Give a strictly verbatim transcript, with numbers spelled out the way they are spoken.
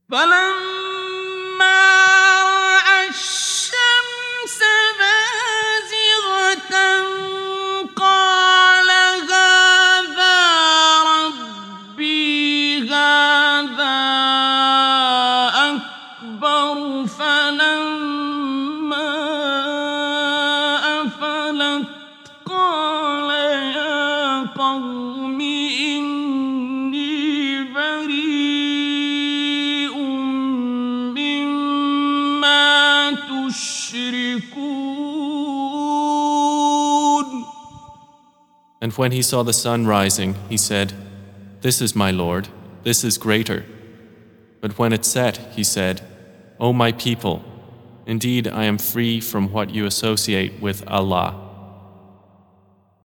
فلما رأى الشمس بازغة قال هذا ربي هذا أكبر فلما أفلت قال يا قوم إني بريء مما تشركون. And when he saw the sun rising, he said, "This is my Lord, this is greater." But when it set, he said, "O my people, indeed I am free from what you associate with Allah."